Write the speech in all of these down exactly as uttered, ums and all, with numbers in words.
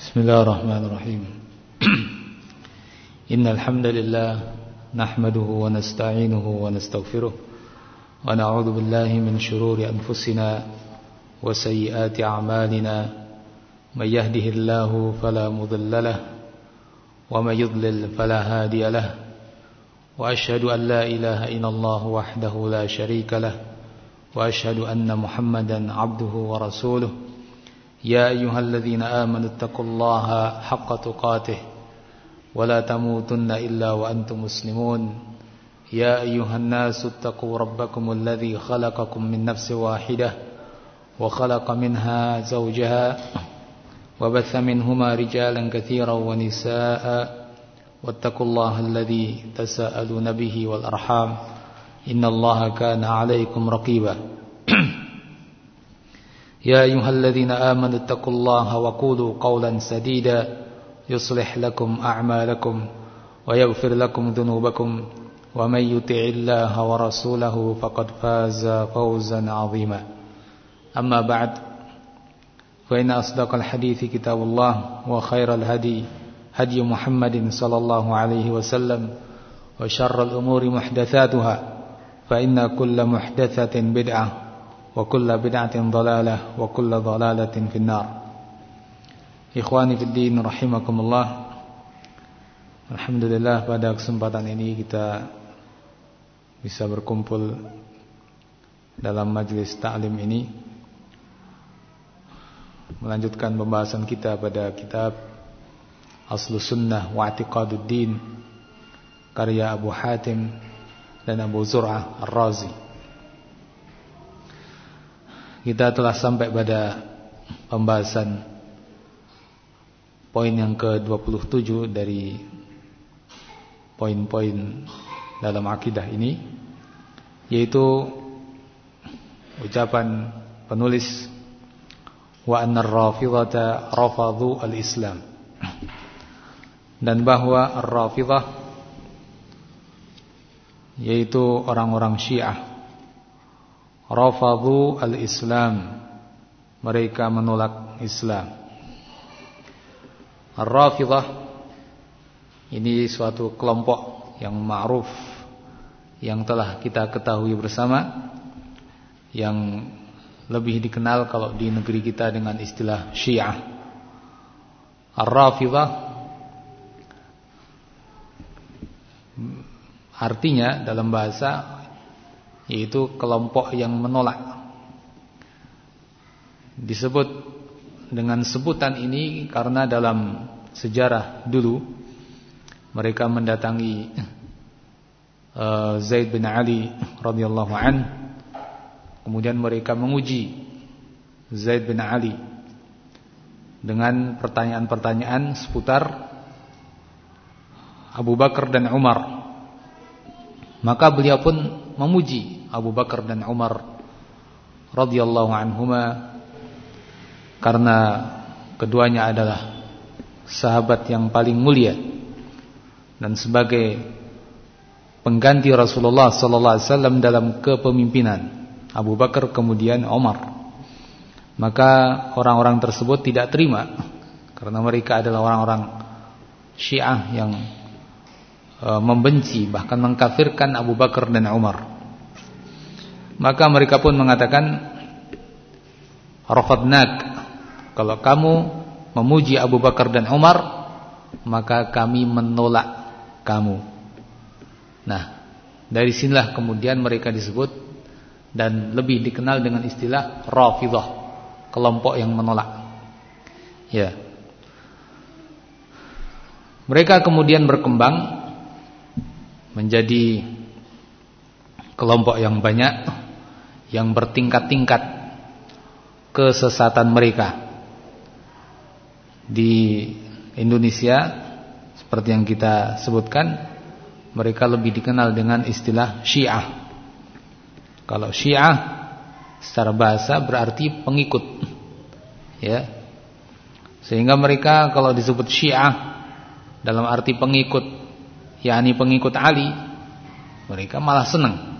Bismillahirrahmanirrahim. Innal hamdalillah nahmaduhu wa nasta'inuhu wa nastaghfiruh wa na'udzu billahi min shururi anfusina wa sayyiati a'malina may yahdihillahu fala mudilla lahu wa may yudlil fala hadiya lahu wa asyhadu an la ilaha illallah wahdahu la syarika lahu wa asyhadu anna Muhammadan 'abduhu wa rasuluh. يا أيها الذين آمنوا اتقوا الله حق تقاته ولا تموتن إلا وأنتم مسلمون يا أيها الناس اتقوا ربكم الذي خلقكم من نفس واحدة وخلق منها زوجها وبث منهما رجالا كثيرا ونساء واتقوا الله الذي تساءلون به والأرحام إن الله كان عليكم رقيبا يا أيها الذين آمنوا اتقوا الله وقولوا قولا سديدا يصلح لكم أعمالكم ويغفر لكم ذنوبكم ومن يطع الله ورسوله فقد فاز فوزا عظيما أما بعد فإن أصدق الحديث كتاب الله وخير الهدي هدي محمد صلى الله عليه وسلم وشر الأمور محدثاتها فإن كل محدثة بدعة wa kullu bid'atin dhalalah wa kullu dhalalatin finnar. Ikhwani fid din rahimakumullah. Alhamdulillah pada kesempatan ini kita bisa berkumpul dalam majelis ta'lim ini melanjutkan pembahasan kita pada kitab Aslus Sunnah wa I'tiqadud Din karya Abu Hatim dan Abu Zur'ah Ar-Razi. Kita telah sampai pada pembahasan poin yang ke dua puluh tujuh dari poin-poin dalam akidah ini, yaitu ucapan penulis wa annar rafidhata rafadhu al-Islam, dan bahwa ar-rafidhah yaitu orang-orang Syiah rafadhu al-Islam, mereka menolak Islam. Ar-Rafidhah ini suatu kelompok yang ma'ruf, yang telah kita ketahui bersama, yang lebih dikenal kalau di negeri kita dengan istilah Syiah. Ar-Rafidhah artinya dalam bahasa yaitu kelompok yang menolak. Disebut dengan sebutan ini karena dalam sejarah dulu mereka mendatangi uh, Zaid bin Ali radhiyallahu an, kemudian mereka menguji Zaid bin Ali dengan pertanyaan-pertanyaan seputar Abu Bakar dan Umar. Maka beliau pun memuji Abu Bakar dan Umar radhiyallahu anhuma karena keduanya adalah sahabat yang paling mulia dan sebagai pengganti Rasulullah sallallahu alaihi wasallam dalam kepemimpinan Abu Bakar kemudian Umar. Maka orang-orang tersebut tidak terima karena mereka adalah orang-orang Syiah yang membenci bahkan mengkafirkan Abu Bakar dan Umar. Maka mereka pun mengatakan, rafadnak, kalau kamu memuji Abu Bakar dan Umar maka kami menolak kamu. Nah, dari sinilah kemudian mereka disebut dan lebih dikenal dengan istilah Rafidhah, kelompok yang menolak. Ya. Mereka kemudian berkembang menjadi kelompok yang banyak, yang bertingkat-tingkat kesesatan mereka. Di Indonesia seperti yang kita sebutkan, mereka lebih dikenal dengan istilah Syiah. Kalau Syiah secara bahasa berarti pengikut, ya. Sehingga mereka kalau disebut Syiah dalam arti pengikut, yakni pengikut Ali, mereka malah senang,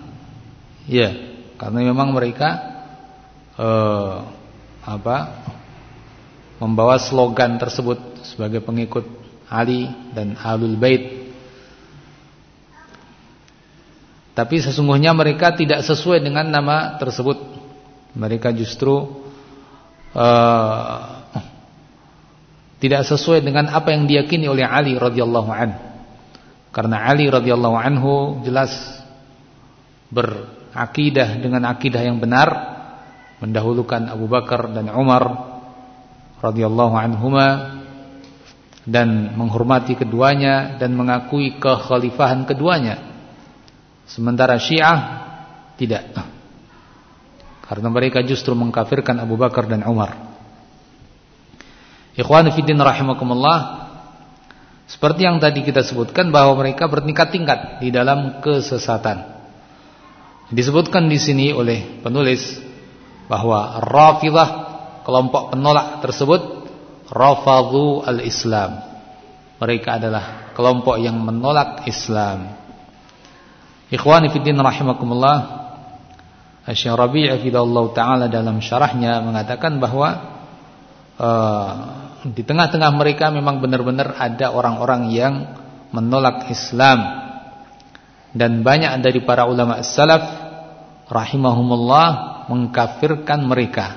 ya, karena memang mereka eh, apa membawa slogan tersebut sebagai pengikut Ali dan Ahlul Bait. Tapi sesungguhnya mereka tidak sesuai dengan nama tersebut. Mereka justru uh, tidak sesuai dengan apa yang diyakini oleh Ali radhiyallahu anhu. Karena Ali radhiyallahu anhu jelas berakidah dengan akidah yang benar, mendahulukan Abu Bakar dan Umar radhiyallahu anhuma, dan menghormati keduanya dan mengakui kekhalifahan keduanya. Sementara Syiah tidak, karena mereka justru mengkafirkan Abu Bakar dan Umar. Ikhwan fillah rahimakumullah, seperti yang tadi kita sebutkan bahwa mereka bertingkat-tingkat di dalam kesesatan. Disebutkan di sini oleh penulis bahwa Rafidhah, kelompok penolak tersebut, rafadhu al-Islam. Mereka adalah kelompok yang menolak Islam. Ikhwani fiddin rahimakumullah, Asy-Syaikh Rabi' hafizahullah taala dalam syarahnya mengatakan bahwa uh, di tengah-tengah mereka memang benar-benar ada orang-orang yang menolak Islam, dan banyak dari para ulama salaf rahimahumullah mengkafirkan mereka.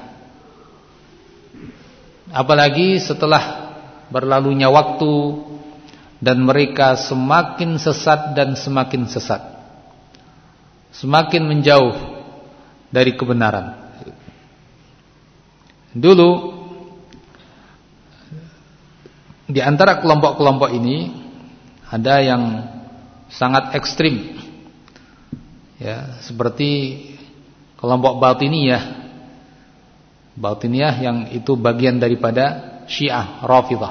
Apalagi setelah berlalunya waktu dan mereka semakin sesat dan semakin sesat, semakin menjauh dari kebenaran. Dulu di antara kelompok-kelompok ini ada yang sangat ekstrim, ya, seperti kelompok Batiniyah. Batiniyah yang itu bagian daripada Syiah Rafidhah.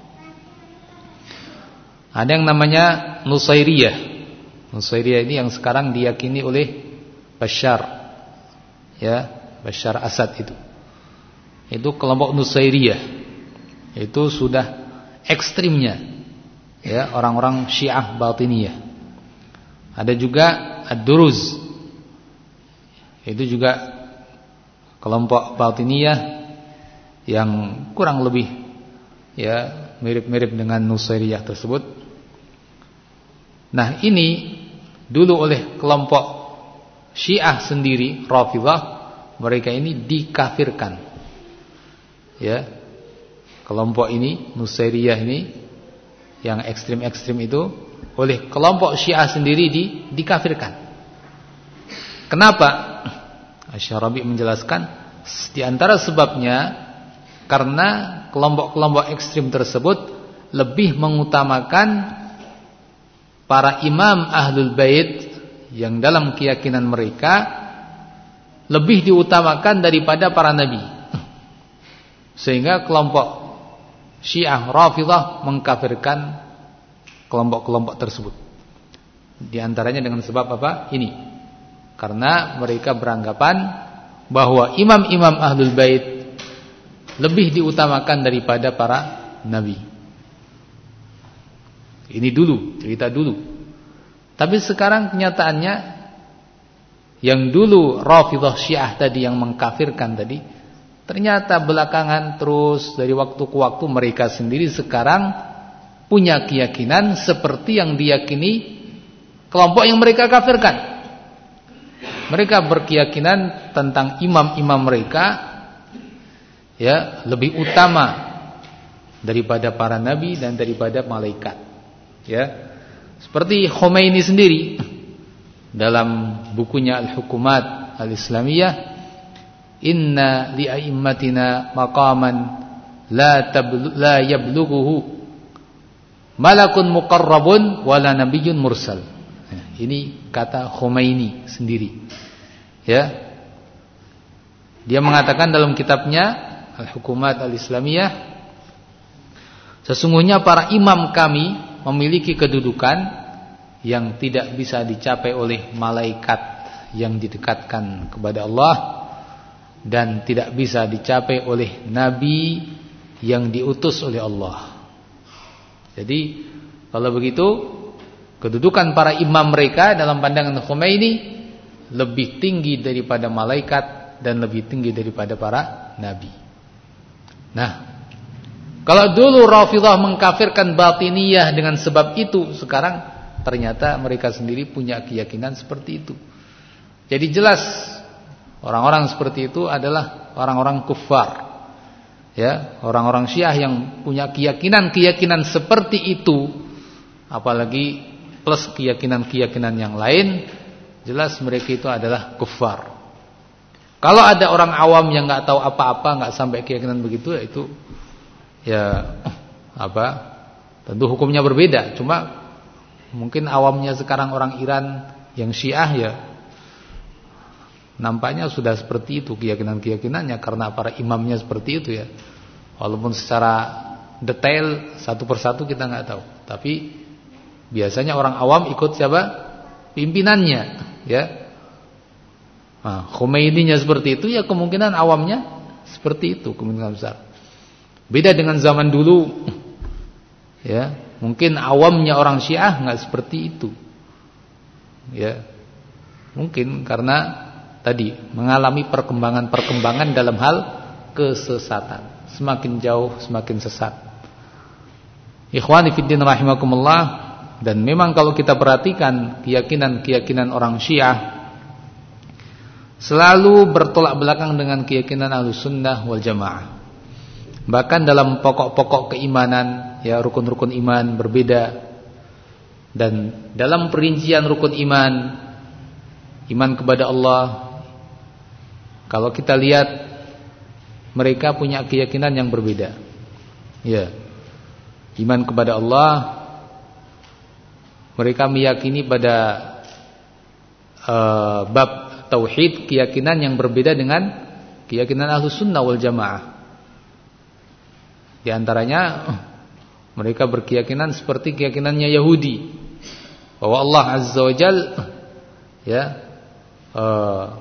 Ada yang namanya Nusairiyah. Nusairiyah ini yang sekarang diyakini oleh Bashar, ya, Bashar Asad itu. Itu kelompok Nusairiyah. Itu sudah ekstrimnya, ya, orang-orang Syiah Batiniyah. Ada juga Ad-Duruz. Itu juga kelompok Batiniyah yang kurang lebih, ya, mirip-mirip dengan Nusairiyah tersebut. Nah, ini dulu oleh kelompok Syiah sendiri, Rafidhah, mereka ini dikafirkan. Ya. Kelompok ini, Nusairiyah ini yang ekstrim-ekstrim itu oleh kelompok Syiah sendiri di, dikafirkan. Kenapa? Asy-Syaikh Rabi' menjelaskan di antara sebabnya karena kelompok-kelompok ekstrim tersebut lebih mengutamakan para imam Ahlul Bait yang dalam keyakinan mereka lebih diutamakan daripada para nabi. Sehingga kelompok Syiah Rafidhah mengkafirkan kelompok-kelompok tersebut. Di antaranya dengan sebab apa? Ini. Karena mereka beranggapan bahwa imam-imam Ahlul Bait lebih diutamakan daripada para nabi. Ini dulu, cerita dulu. Tapi sekarang kenyataannya yang dulu Rafidhah Syiah tadi yang mengkafirkan tadi, ternyata belakangan terus dari waktu ke waktu mereka sendiri sekarang punya keyakinan seperti yang diyakini kelompok yang mereka kafirkan. Mereka berkeyakinan tentang imam-imam mereka, ya, lebih utama daripada para nabi dan daripada malaikat, ya. Seperti Khomeini sendiri dalam bukunya Al-Hukumat Al-Islamiyah, inna li'aimmatina maqaman la tablu, la yablughuhu malakun muqarrabun wala nabiyyun mursal. Ini kata Khomeini sendiri, ya. Dia mengatakan dalam kitabnya Al-Hukumat Al-Islamiyah, sesungguhnya para imam kami memiliki kedudukan yang tidak bisa dicapai oleh malaikat yang didekatkan kepada Allah, dan tidak bisa dicapai oleh nabi yang diutus oleh Allah. Jadi kalau begitu, kedudukan para imam mereka dalam pandangan Khomeini lebih tinggi daripada malaikat dan lebih tinggi daripada para nabi. Nah, Kalau dulu Rafidhah mengkafirkan Batiniyah dengan sebab itu, sekarang ternyata mereka sendiri punya keyakinan seperti itu. Jadi jelas orang-orang seperti itu adalah orang-orang kufar. Ya, orang-orang Syiah yang punya keyakinan-keyakinan seperti itu, apalagi plus keyakinan-keyakinan yang lain, jelas mereka itu adalah kufar. Kalau ada orang awam yang nggak tahu apa-apa, nggak sampai keyakinan begitu, ya itu ya apa? Tentu hukumnya berbeda. Cuma mungkin awamnya sekarang orang Iran yang Syiah ya nampaknya sudah seperti itu keyakinan-keyakinannya karena para imamnya seperti itu ya. Walaupun secara detail satu persatu kita nggak tahu, tapi biasanya orang awam ikut siapa? Pimpinannya, ya. Nah, Khomeininya seperti itu ya kemungkinan awamnya seperti itu, kemungkinan besar. Beda dengan zaman dulu, ya. Mungkin awamnya orang Syiah nggak seperti itu, ya. Mungkin karena tadi mengalami perkembangan-perkembangan dalam hal kesesatan. Semakin jauh semakin sesat. Ikhwani fiddin rahimakumullah. Dan memang kalau kita perhatikan keyakinan-keyakinan orang Syiah selalu bertolak belakang dengan keyakinan Ahlussunnah wal Jamaah. Bahkan dalam pokok-pokok keimanan, ya rukun-rukun iman berbeda. Dan dalam perincian rukun iman, iman kepada Allah, kalau kita lihat mereka punya keyakinan yang berbeda. Ya. Iman kepada Allah, mereka meyakini pada uh, bab tauhid keyakinan yang berbeda dengan keyakinan Ahlussunnah wal Jamaah. Di antaranya mereka berkeyakinan seperti keyakinannya Yahudi, bahwa Allah Azza wa Jal ya uh,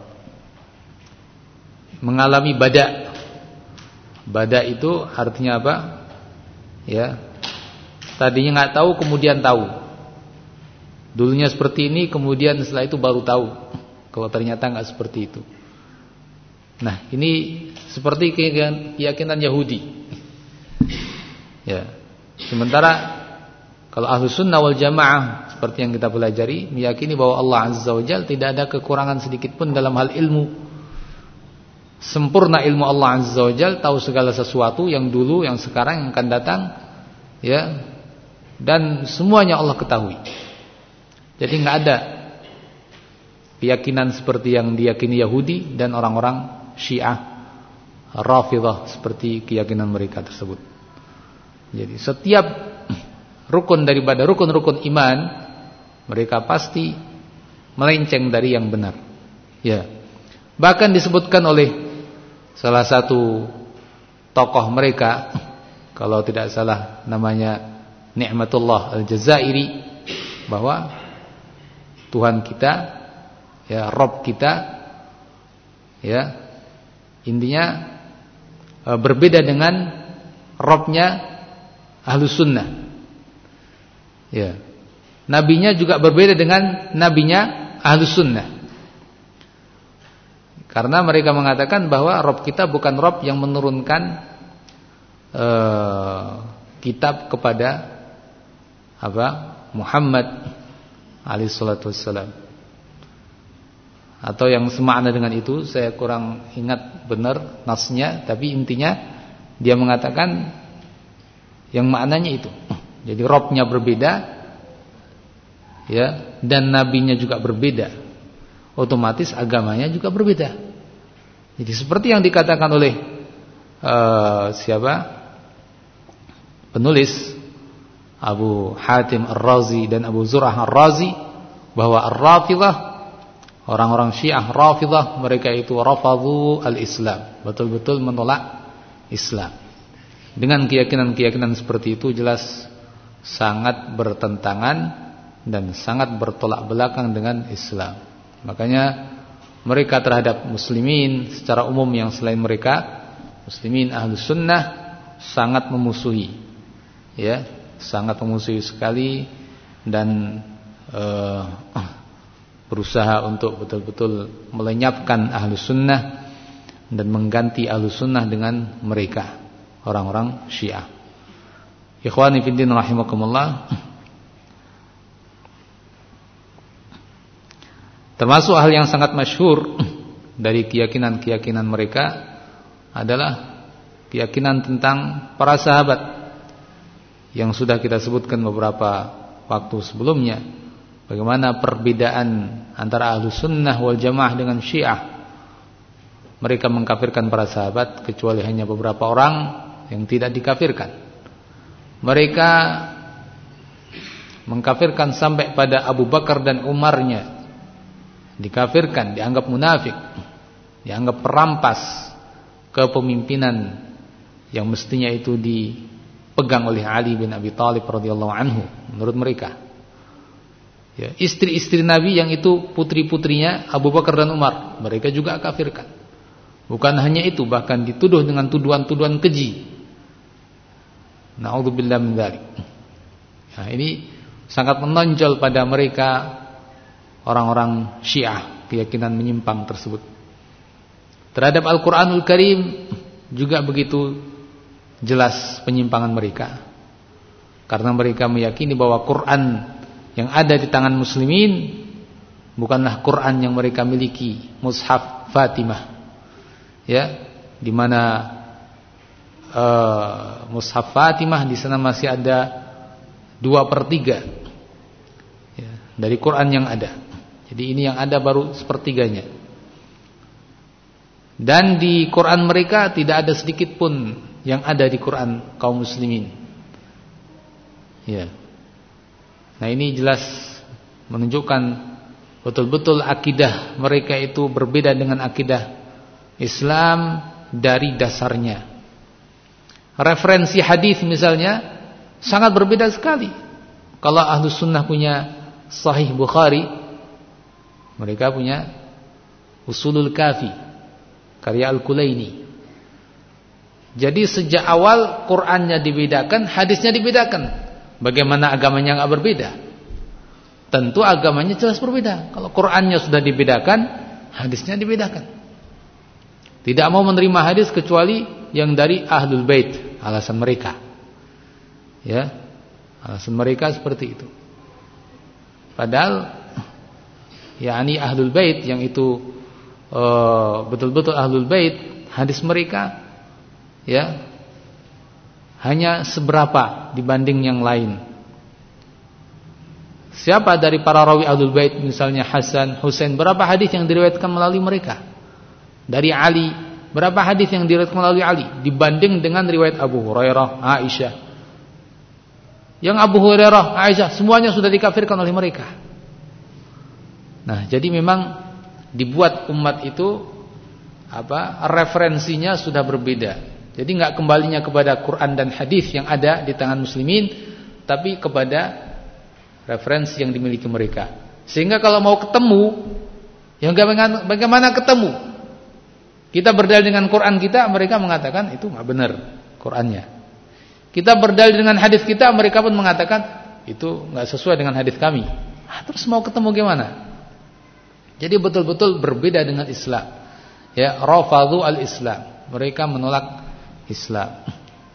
mengalami bada. Bada itu artinya apa? Ya. Tadinya nggak tahu kemudian tahu. Dulunya seperti ini kemudian setelah itu baru tahu kalau ternyata nggak seperti itu. Nah, ini seperti keyakinan Yahudi. Ya. Sementara kalau Ahlussunnah wal Jamaah seperti yang kita pelajari meyakini bahwa Allah Azza wa Jalla tidak ada kekurangan sedikit pun dalam hal ilmu. Sempurna ilmu Allah Azza wa Jalla, tahu segala sesuatu yang dulu, yang sekarang, yang akan datang, ya. Dan semuanya Allah ketahui. Jadi enggak ada keyakinan seperti yang diyakini Yahudi dan orang-orang Syiah Rafidhah seperti keyakinan mereka tersebut. Jadi setiap rukun daripada rukun-rukun iman mereka pasti melenceng dari yang benar. Ya. Bahkan disebutkan oleh salah satu tokoh mereka, kalau tidak salah namanya Ni'matullah Al-Jazairi, bahwa Tuhan kita, ya Rabb kita, ya intinya e, berbeda dengan Rabbnya Ahlussunnah. Ya. Nabinya juga berbeda dengan nabinya Ahlussunnah. Karena mereka mengatakan bahwa Rabb kita bukan Rabb yang menurunkan uh, kitab kepada apa? Muhammad alaihi salatu wassalam. Atau yang semakna dengan itu, saya kurang ingat benar nasnya, tapi intinya dia mengatakan yang maknanya itu. Jadi Rabb-nya berbeda, ya, dan nabinya juga berbeda. Otomatis agamanya juga berbeda. Jadi seperti yang dikatakan oleh uh, siapa? Penulis Abu Hatim Ar-Razi dan Abu Zur'ah Ar-Razi, bahwa Ar-Rafidhah, orang-orang Syiah Rafidhah, mereka itu rafadhu al-Islam, betul-betul menolak Islam. Dengan keyakinan-keyakinan seperti itu jelas sangat bertentangan dan sangat bertolak belakang dengan Islam. Makanya mereka terhadap muslimin secara umum yang selain mereka, muslimin Ahlus Sunnah, sangat memusuhi, ya, sangat memusuhi sekali, dan uh, berusaha untuk betul-betul melenyapkan Ahlus Sunnah dan mengganti Ahlus Sunnah dengan mereka, orang-orang Syiah. Ikhwani fiddin rahimakumullah, termasuk hal yang sangat masyhur dari keyakinan-keyakinan mereka adalah keyakinan tentang para sahabat yang sudah kita sebutkan beberapa waktu sebelumnya. Bagaimana perbedaan antara Ahlus Sunnah wal Jamaah dengan Syiah. Mereka mengkafirkan para sahabat kecuali hanya beberapa orang yang tidak dikafirkan. Mereka mengkafirkan sampai pada Abu Bakar dan Umarnya, dikafirkan, dianggap munafik, dianggap perampas kepemimpinan yang mestinya itu dipegang oleh Ali bin Abi Thalib radhiyallahu anhu menurut mereka. Ya, istri-istri Nabi yang itu putri-putrinya Abu Bakar dan Umar, mereka juga kafirkan. Bukan hanya itu, bahkan dituduh dengan tuduhan-tuduhan keji. Na'udzubillah min dzalik. Nah, ini sangat menonjol pada mereka orang-orang Syiah, keyakinan menyimpang tersebut. Terhadap Al-Qur'anul Karim juga begitu jelas penyimpangan mereka. Karena mereka meyakini bahwa Quran yang ada di tangan muslimin bukanlah Quran yang mereka miliki, Mushaf Fatimah. Ya, di mana uh, Mushaf Fatimah di sana masih ada dua per tiga ya, dari Quran yang ada. Jadi ini yang ada baru sepertiganya. Dan di Quran mereka tidak ada sedikit pun yang ada di Quran kaum muslimin. Ya. Nah, ini jelas menunjukkan betul-betul akidah mereka itu berbeda dengan akidah Islam dari dasarnya. Referensi hadis misalnya sangat berbeda sekali. Kalau Ahlus Sunnah punya Sahih Bukhari, mereka punya Usulul Kafi karya Al-Kulaini. Jadi sejak awal Qur'annya dibedakan, hadisnya dibedakan. Bagaimana agamanya enggak berbeda? Tentu agamanya jelas berbeda. Kalau Qur'annya sudah dibedakan, hadisnya dibedakan. Tidak mau menerima hadis kecuali yang dari Ahlul Bait, alasan mereka. Ya. Alasan mereka seperti itu. Padahal yakni Ahlul Bait yang itu uh, betul-betul Ahlul Bait, hadis mereka ya hanya seberapa dibanding yang lain. Siapa dari para rawi Ahlul Bait misalnya Hasan, Husain, berapa hadis yang diriwayatkan melalui mereka? Dari Ali, berapa hadis yang diriwayatkan melalui Ali dibanding dengan riwayat Abu Hurairah, Aisyah. Yang Abu Hurairah, Aisyah semuanya sudah dikafirkan oleh mereka. Nah, jadi memang dibuat umat itu apa? Referensinya sudah berbeda. Jadi enggak kembalinya kepada Quran dan hadis yang ada di tangan muslimin, tapi kepada referensi yang dimiliki mereka. Sehingga kalau mau ketemu, yang bagaimana, bagaimana ketemu? Kita berdalil dengan Quran kita, mereka mengatakan itu enggak benar Qurannya. Kita berdalil dengan hadis kita, mereka pun mengatakan itu enggak sesuai dengan hadis kami. Ah, terus mau ketemu gimana? Jadi betul-betul berbeda dengan Islam. Ya, rafadhu al-Islam. Mereka menolak Islam.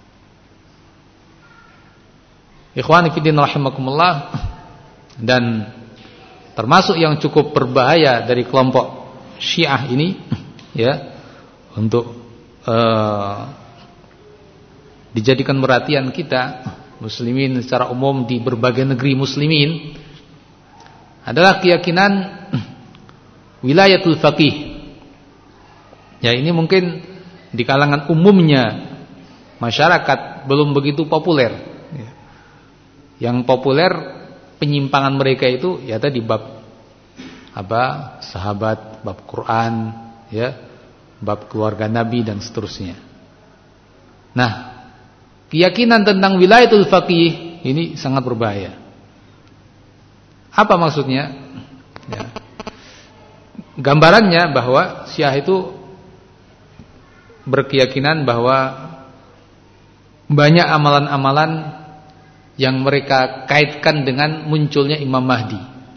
Ikhwani fiddin rahimakumullah, dan termasuk yang cukup berbahaya dari kelompok Syiah ini ya, untuk uh, dijadikan perhatian kita muslimin secara umum di berbagai negeri muslimin adalah keyakinan wilayatul faqih. Ya, ini mungkin di kalangan umumnya masyarakat belum begitu populer. Yang populer penyimpangan mereka itu ya tadi bab apa? Sahabat, bab Quran, ya, bab keluarga Nabi dan seterusnya. Nah, keyakinan tentang wilayatul faqih ini sangat berbahaya. Apa maksudnya? Ya. Gambarannya bahwa Syiah itu berkeyakinan bahwa banyak amalan-amalan yang mereka kaitkan dengan munculnya Imam Mahdi.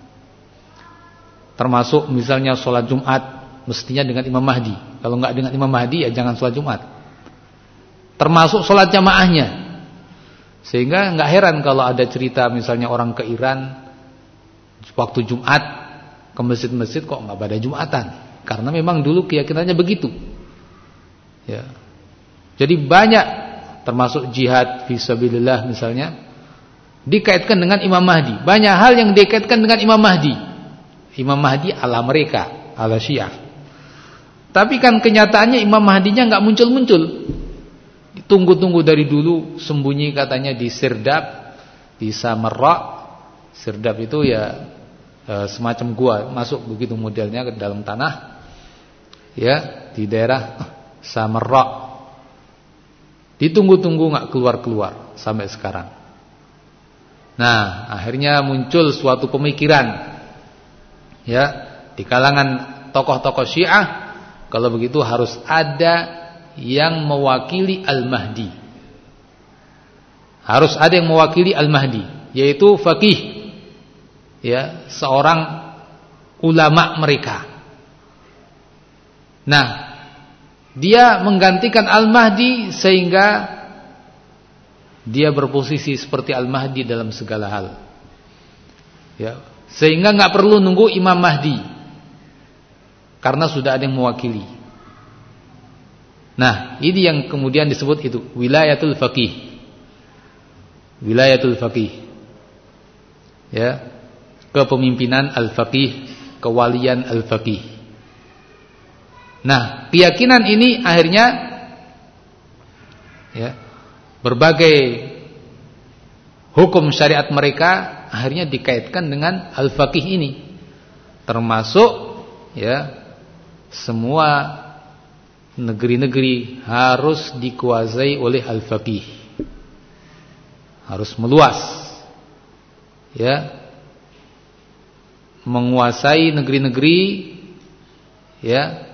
Termasuk misalnya sholat Jumat mestinya dengan Imam Mahdi. Kalau enggak dengan Imam Mahdi ya jangan sholat Jumat. Termasuk sholat jamaahnya. Sehingga enggak heran kalau ada cerita misalnya orang ke Iran waktu Jumat ke masjid-masjid kok enggak pada Jumatan, karena memang dulu keyakinannya begitu. Ya. Jadi banyak termasuk jihad fisabilillah misalnya dikaitkan dengan Imam Mahdi. Banyak hal yang dikaitkan dengan Imam Mahdi. Imam Mahdi ala mereka, ala Syiah. Tapi kan kenyataannya Imam Mahdinya enggak muncul-muncul. Ditunggu-tunggu dari dulu, sembunyi katanya di Sirdab, di Samarra. Sirdab itu ya e, semacam gua, masuk begitu modelnya ke dalam tanah. Ya, di daerah Samarra. Ditunggu-tunggu enggak keluar-keluar sampai sekarang. Nah, akhirnya muncul suatu pemikiran ya di kalangan tokoh-tokoh Syiah, kalau begitu harus ada yang mewakili Al-Mahdi. Harus ada yang mewakili Al-Mahdi, yaitu faqih. Ya, seorang ulama mereka. Nah, dia menggantikan Al-Mahdi sehingga dia berposisi seperti Al-Mahdi dalam segala hal. Ya, sehingga enggak perlu nunggu Imam Mahdi. Karena sudah ada yang mewakili. Nah, ini yang kemudian disebut itu wilayatul faqih. Wilayatul faqih. Ya, kepemimpinan al-faqih, kewalian al-faqih. Nah, keyakinan ini akhirnya ya, berbagai hukum syariat mereka akhirnya dikaitkan dengan al-faqih ini. Termasuk ya, semua negeri-negeri harus dikuasai oleh al-faqih. Harus meluas. Ya. Menguasai negeri-negeri ya,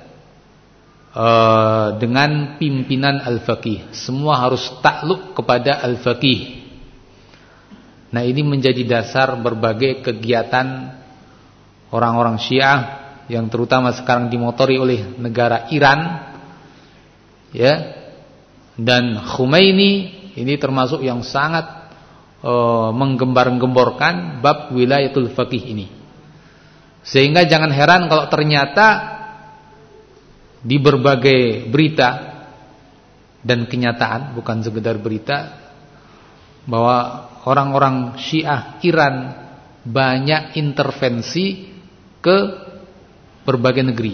dengan pimpinan al-faqih. Semua harus takluk kepada al-faqih. Nah, ini menjadi dasar berbagai kegiatan orang-orang Syiah yang terutama sekarang dimotori oleh negara Iran. Ya. Dan Khomeini ini termasuk yang sangat uh, menggembar-gemborkan bab wilayatul faqih ini. Sehingga jangan heran kalau ternyata di berbagai berita dan kenyataan, bukan sekedar berita, bahwa orang-orang Syiah Iran banyak intervensi ke berbagai negeri.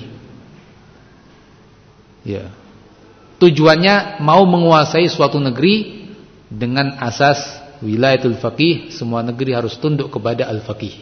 Ya. Tujuannya mau menguasai suatu negeri dengan asas wilayatul faqih, semua negeri harus tunduk kepada al-faqih.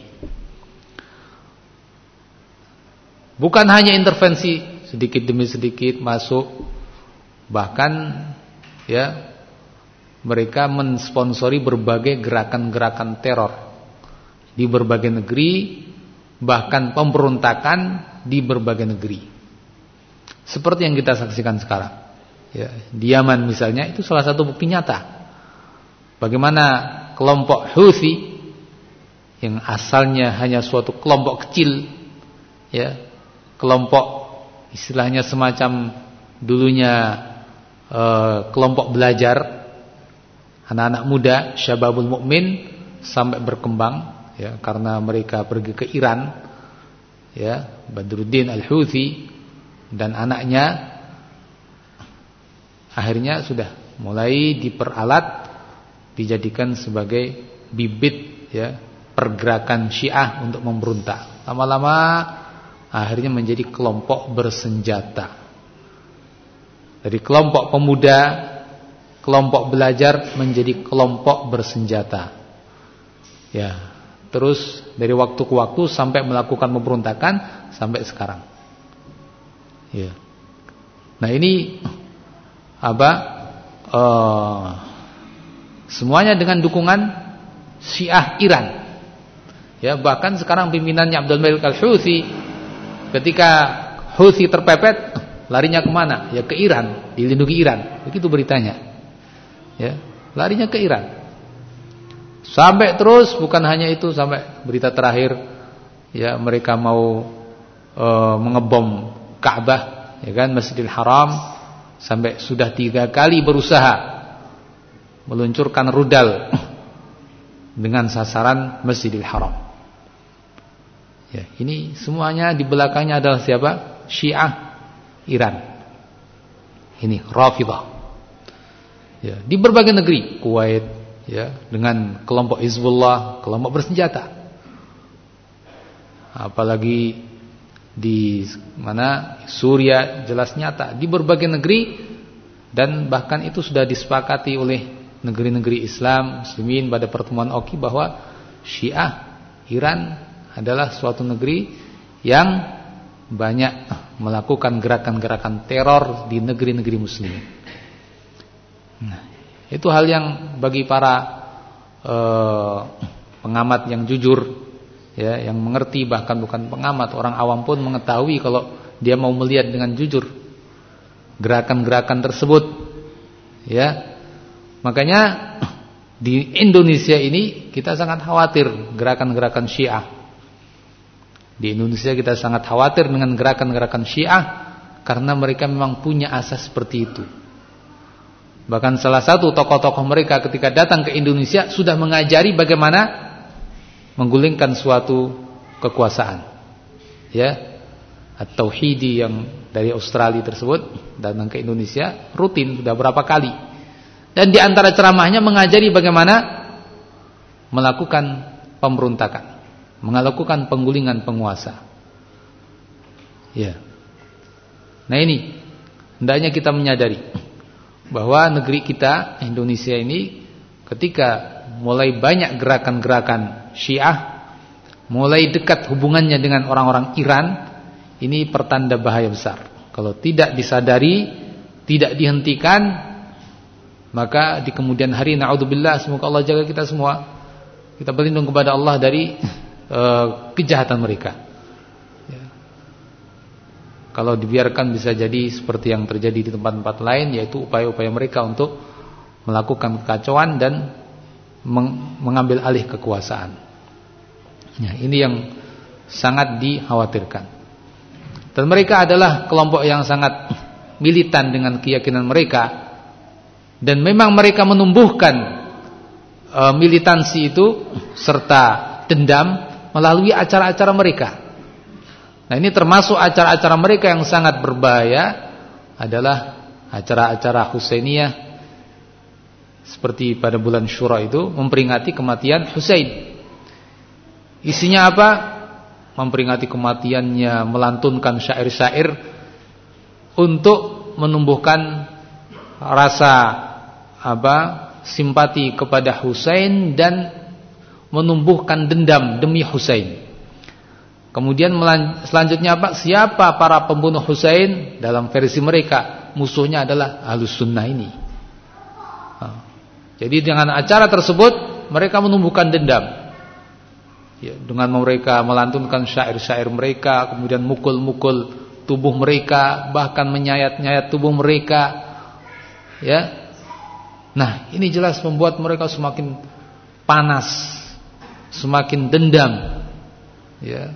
Bukan hanya intervensi sedikit demi sedikit masuk, bahkan ya mereka mensponsori berbagai gerakan-gerakan teror di berbagai negeri, bahkan pemberontakan di berbagai negeri. Seperti yang kita saksikan sekarang. Ya, di Yaman misalnya itu salah satu bukti nyata bagaimana kelompok Houthi yang asalnya hanya suatu kelompok kecil, ya, kelompok istilahnya semacam dulunya uh, kelompok belajar anak-anak muda, syababul mukmin, sampai berkembang ya karena mereka pergi ke Iran, ya, Badruddin Al-Houthi dan anaknya akhirnya sudah mulai diperalat, dijadikan sebagai bibit ya pergerakan Syiah untuk memberontak. Lama-lama akhirnya menjadi kelompok bersenjata. Dari kelompok pemuda, kelompok belajar menjadi kelompok bersenjata. Ya, terus dari waktu ke waktu sampai melakukan pemberontakan sampai sekarang. Ya. Nah, ini apa? Uh, semuanya dengan dukungan Syiah Iran. Ya, bahkan sekarang pimpinannya Abdul Malik Al-Houthi, ketika Houthi terpepet, larinya kemana? Ya ke Iran, dilindungi Iran. Begitu beritanya. Ya, larinya ke Iran. Sampai terus, bukan hanya itu, sampai berita terakhir, ya mereka mau e, mengebom Ka'bah, ya kan, Masjidil Haram, sampai sudah tiga kali berusaha meluncurkan rudal dengan sasaran Masjidil Haram. Ya, ini semuanya di belakangnya adalah siapa? Syiah Iran. Ini Rafidhah. Ya, di berbagai negeri, Kuwait, ya, dengan kelompok Hizbullah, kelompok bersenjata. Apalagi di mana Suriah jelas nyata di berbagai negeri, dan bahkan itu sudah disepakati oleh negeri-negeri Islam muslimin pada pertemuan Oki bahwa Syiah Iran adalah suatu negeri yang banyak melakukan gerakan-gerakan teror di negeri-negeri muslim. Nah, itu hal yang bagi para eh, pengamat yang jujur, ya, yang mengerti, bahkan bukan pengamat, orang awam pun mengetahui kalau dia mau melihat dengan jujur gerakan-gerakan tersebut, ya. Makanya di Indonesia ini kita sangat khawatir gerakan-gerakan Syiah. Di Indonesia kita sangat khawatir dengan gerakan-gerakan Syiah karena mereka memang punya asas seperti itu. Bahkan salah satu tokoh-tokoh mereka ketika datang ke Indonesia sudah mengajari bagaimana menggulingkan suatu kekuasaan. Ya, At-Tauhidi yang dari Australia tersebut datang ke Indonesia rutin sudah berapa kali. Dan di antara ceramahnya mengajari bagaimana melakukan pemberontakan, melakukan penggulingan penguasa. Ya. Nah, ini hendaknya kita menyadari bahwa negeri kita Indonesia ini ketika mulai banyak gerakan-gerakan Syiah, mulai dekat hubungannya dengan orang-orang Iran, ini pertanda bahaya besar. Kalau tidak disadari, tidak dihentikan, maka di kemudian hari, na'udzubillah, semoga Allah jaga kita semua, kita berlindung kepada Allah dari uh, kejahatan mereka. Ya. Kalau dibiarkan bisa jadi seperti yang terjadi di tempat-tempat lain, yaitu upaya-upaya mereka untuk melakukan kekacauan dan meng mengambil alih kekuasaan. Ya, ini yang sangat dikhawatirkan. Dan mereka adalah kelompok yang sangat militan dengan keyakinan mereka. Dan memang mereka menumbuhkan e, militansi itu serta dendam melalui acara-acara mereka. Nah, ini termasuk acara-acara mereka yang sangat berbahaya adalah acara-acara Husainiyah, seperti pada bulan Syura itu memperingati kematian Husain. Isinya apa? Memperingati kematiannya, melantunkan syair-syair untuk menumbuhkan rasa apa? simpati kepada Husain dan menumbuhkan dendam demi Husain. Kemudian selanjutnya apa? Siapa para pembunuh Husain? Dalam versi mereka musuhnya adalah Ahlus Sunnah ini. Jadi dengan acara tersebut mereka menumbuhkan dendam, ya, dengan mereka melantunkan syair-syair mereka, kemudian mukul-mukul tubuh mereka, bahkan menyayat-nyayat tubuh mereka, ya. Nah, ini jelas membuat mereka semakin panas, semakin dendam, ya,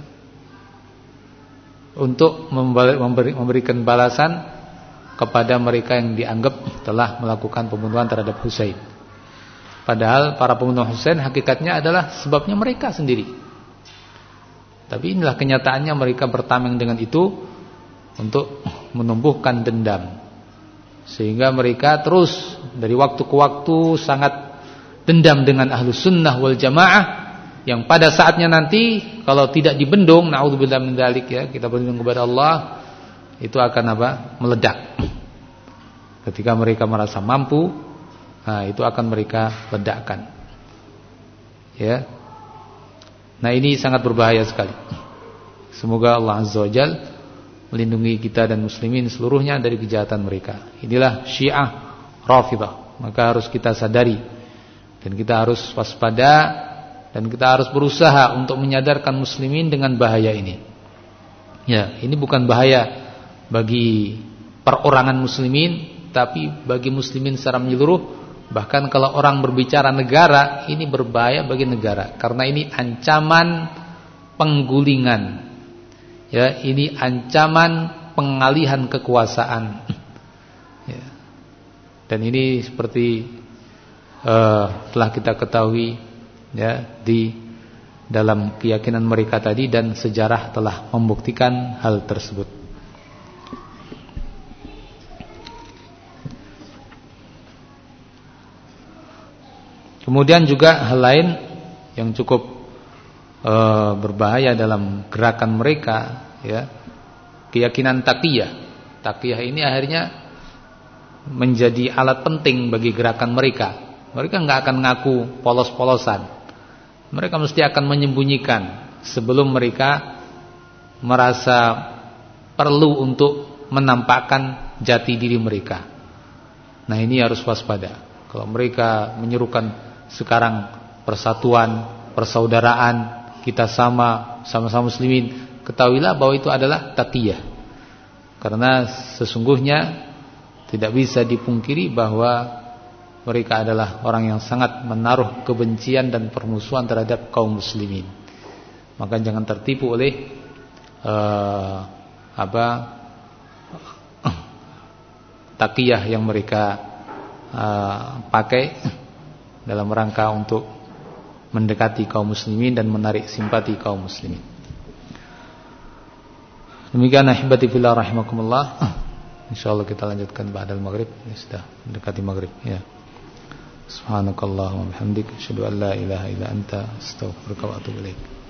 untuk memberi, memberikan balasan kepada mereka yang dianggap telah melakukan pembunuhan terhadap Husain. Padahal para pembunuh Husain hakikatnya adalah sebabnya mereka sendiri. Tapi inilah kenyataannya, mereka bertameng dengan itu untuk menumbuhkan dendam. Sehingga mereka terus dari waktu ke waktu sangat dendam dengan Ahlus Sunnah wal Jamaah, yang pada saatnya nanti kalau tidak dibendung, na'udzubillah min dzalik, ya, kita berlindung kepada Allah, itu akan apa? Meledak. Ketika mereka merasa mampu, nah itu akan mereka ledakkan. Ya. Nah, ini sangat berbahaya sekali. Semoga Allah Azza wa Jalla melindungi kita dan muslimin seluruhnya dari kejahatan mereka. Inilah Syiah Rafidhah. Maka harus kita sadari dan kita harus waspada dan kita harus berusaha untuk menyadarkan muslimin dengan bahaya ini. Ya, ini bukan bahaya bagi perorangan muslimin, tapi bagi muslimin secara menyeluruh. Bahkan kalau orang berbicara negara, ini berbahaya bagi negara karena ini ancaman penggulingan. Ya, ini ancaman pengalihan kekuasaan. Ya. Dan ini seperti uh, telah kita ketahui ya di dalam keyakinan mereka tadi, dan sejarah telah membuktikan hal tersebut. Kemudian juga hal lain yang cukup e, berbahaya dalam gerakan mereka, ya, keyakinan taqiyah. Taqiyah ini akhirnya menjadi alat penting bagi gerakan mereka. Mereka nggak akan ngaku polos-polosan. Mereka mesti akan menyembunyikan sebelum mereka merasa perlu untuk menampakkan jati diri mereka. Nah, ini harus waspada. Kalau mereka menyerukan sekarang persatuan, persaudaraan, kita sama, sama-sama muslimin, ketahuilah bahwa itu adalah taqiyah. Karena sesungguhnya tidak bisa dipungkiri bahwa mereka adalah orang yang sangat menaruh kebencian dan permusuhan terhadap kaum muslimin. Maka jangan tertipu oleh uh, apa taqiyah yang mereka uh, pakai dalam rangka untuk mendekati kaum muslimin dan menarik simpati kaum muslimin. Demikian ahibati fillah rahimakumullah. Insyaallah kita lanjutkan ba'dal maghrib. Ya, sudah mendekati maghrib ya. Subhanakallahumma wa bihamdika asyhadu an la ilaha illa anta astaghfiruka wa atubu ilaik.